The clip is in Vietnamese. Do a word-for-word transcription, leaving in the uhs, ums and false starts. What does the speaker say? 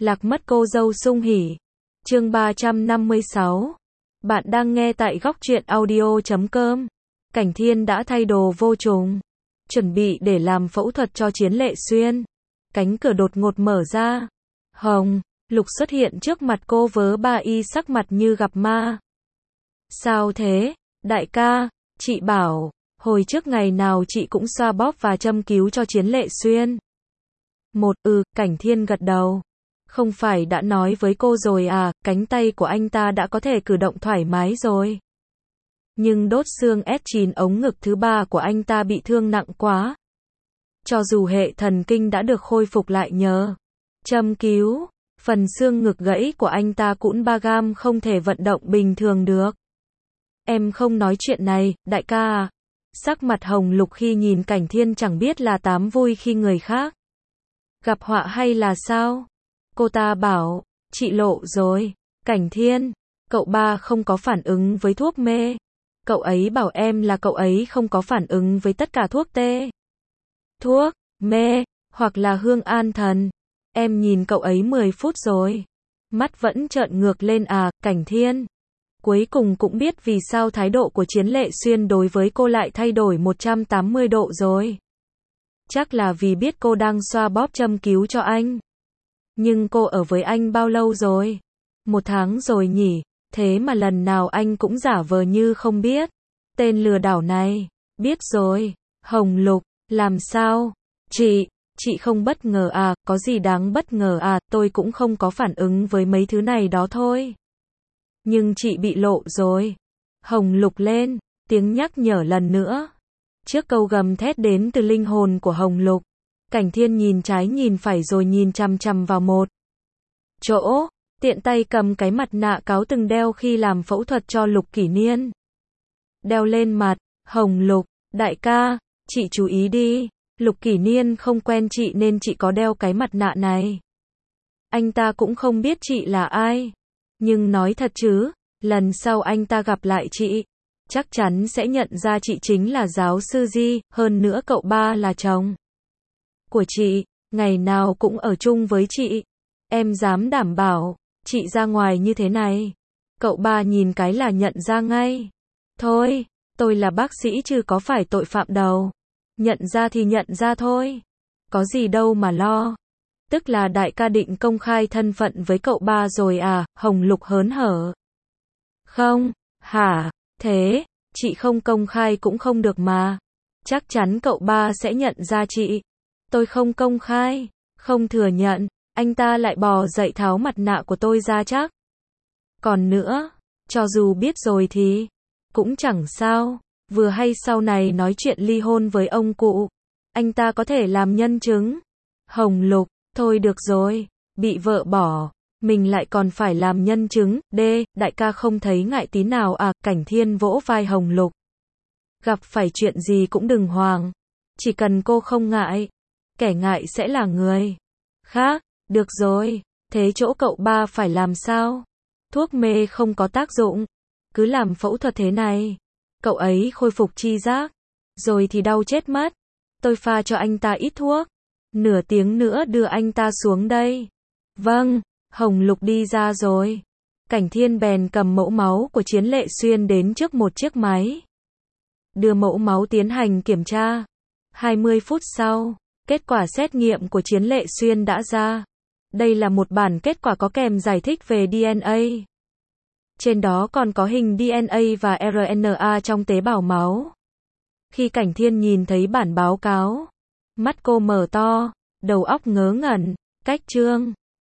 Lạc mất cô dâu sung hỉ. Chương ba trăm năm mươi sáu. Bạn đang nghe tại góc truyện audio chấm com. Cảnh Thiên đã thay đồ vô trùng, chuẩn bị để làm phẫu thuật cho Chiến Lệ Xuyên. Cánh cửa đột ngột mở ra. Hồng Lục xuất hiện trước mặt cô vớ ba y sắc mặt như gặp ma. Sao thế, đại ca? Chị bảo, hồi trước ngày nào chị cũng xoa bóp và châm cứu cho Chiến Lệ Xuyên. Một, ừ, Cảnh Thiên gật đầu. Không phải đã nói với cô rồi à, cánh tay của anh ta đã có thể cử động thoải mái rồi. Nhưng đốt xương ép chín ống ngực thứ ba của anh ta bị thương nặng quá. Cho dù hệ thần kinh đã được khôi phục lại nhờ châm cứu, phần xương ngực gãy của anh ta cũng ba gam không thể vận động bình thường được. Em không nói chuyện này, đại ca à. Sắc mặt Hồng Lục khi nhìn Cảnh Thiên chẳng biết là tám vui khi người khác gặp họa hay là sao. Cô ta bảo, chị lộ rồi. Cảnh Thiên, cậu ba không có phản ứng với thuốc mê. Cậu ấy bảo em là cậu ấy không có phản ứng với tất cả thuốc tê, thuốc mê, hoặc là hương an thần. Em nhìn cậu ấy mười phút rồi. Mắt vẫn trợn ngược lên à, Cảnh Thiên. Cuối cùng cũng biết vì sao thái độ của Chiến Lệ Xuyên đối với cô lại thay đổi một trăm tám mươi độ rồi. Chắc là vì biết cô đang xoa bóp châm cứu cho anh. Nhưng cô ở với anh bao lâu rồi? Một tháng rồi nhỉ? Thế mà lần nào anh cũng giả vờ như không biết. Tên lừa đảo này. Biết rồi. Hồng Lục, làm sao? Chị, chị không bất ngờ à, có gì đáng bất ngờ à, tôi cũng không có phản ứng với mấy thứ này đó thôi. Nhưng chị bị lộ rồi. Hồng Lục lên, tiếng nhắc nhở lần nữa. Trước câu gầm thét đến từ linh hồn của Hồng Lục, Cảnh Thiên nhìn trái nhìn phải rồi nhìn chằm chằm vào một chỗ, tiện tay cầm cái mặt nạ cáo từng đeo khi làm phẫu thuật cho Lục Kỷ Niên. Đeo lên mặt. Hồng Lục, đại ca, chị chú ý đi. Lục Kỷ Niên không quen chị nên chị có đeo cái mặt nạ này. Anh ta cũng không biết chị là ai. Nhưng nói thật chứ, lần sau anh ta gặp lại chị, chắc chắn sẽ nhận ra chị chính là giáo sư Di, hơn nữa cậu ba là chồng của chị, ngày nào cũng ở chung với chị. Em dám đảm bảo, chị ra ngoài như thế này, cậu ba nhìn cái là nhận ra ngay. Thôi, tôi là bác sĩ chứ có phải tội phạm đâu. Nhận ra thì nhận ra thôi. Có gì đâu mà lo. Tức là đại ca định công khai thân phận với cậu ba rồi à, Hồng Lục hớn hở. Không, hả, thế, chị không công khai cũng không được mà. Chắc chắn cậu ba sẽ nhận ra chị. Tôi không công khai, không thừa nhận, anh ta lại bò dậy tháo mặt nạ của tôi ra chắc. Còn nữa, cho dù biết rồi thì cũng chẳng sao, vừa hay sau này nói chuyện ly hôn với ông cụ, anh ta có thể làm nhân chứng. Hồng Lục, thôi được rồi, bị vợ bỏ, mình lại còn phải làm nhân chứng, đê, đại ca không thấy ngại tí nào à, Cảnh Thiên vỗ vai Hồng Lục. Gặp phải chuyện gì cũng đừng hoảng, chỉ cần cô không ngại, kẻ ngại sẽ là người khác. Được rồi, thế chỗ cậu ba phải làm sao? Thuốc mê không có tác dụng, cứ làm phẫu thuật thế này, cậu ấy khôi phục tri giác, rồi thì đau chết mất. Tôi pha cho anh ta ít thuốc, nửa tiếng nữa đưa anh ta xuống đây. Vâng. Hồng Lục đi ra rồi. Cảnh Thiên bèn cầm mẫu máu của Chiến Lệ Xuyên đến trước một chiếc máy, đưa mẫu máu tiến hành kiểm tra. hai mươi phút sau, kết quả xét nghiệm của Chiến Lệ Xuyên đã ra. Đây là một bản kết quả có kèm giải thích về đê en a. Trên đó còn có hình đê en a và rờ en a trong tế bào máu. Khi Cảnh Thiên nhìn thấy bản báo cáo, mắt cô mở to, đầu óc ngớ ngẩn. Cách chương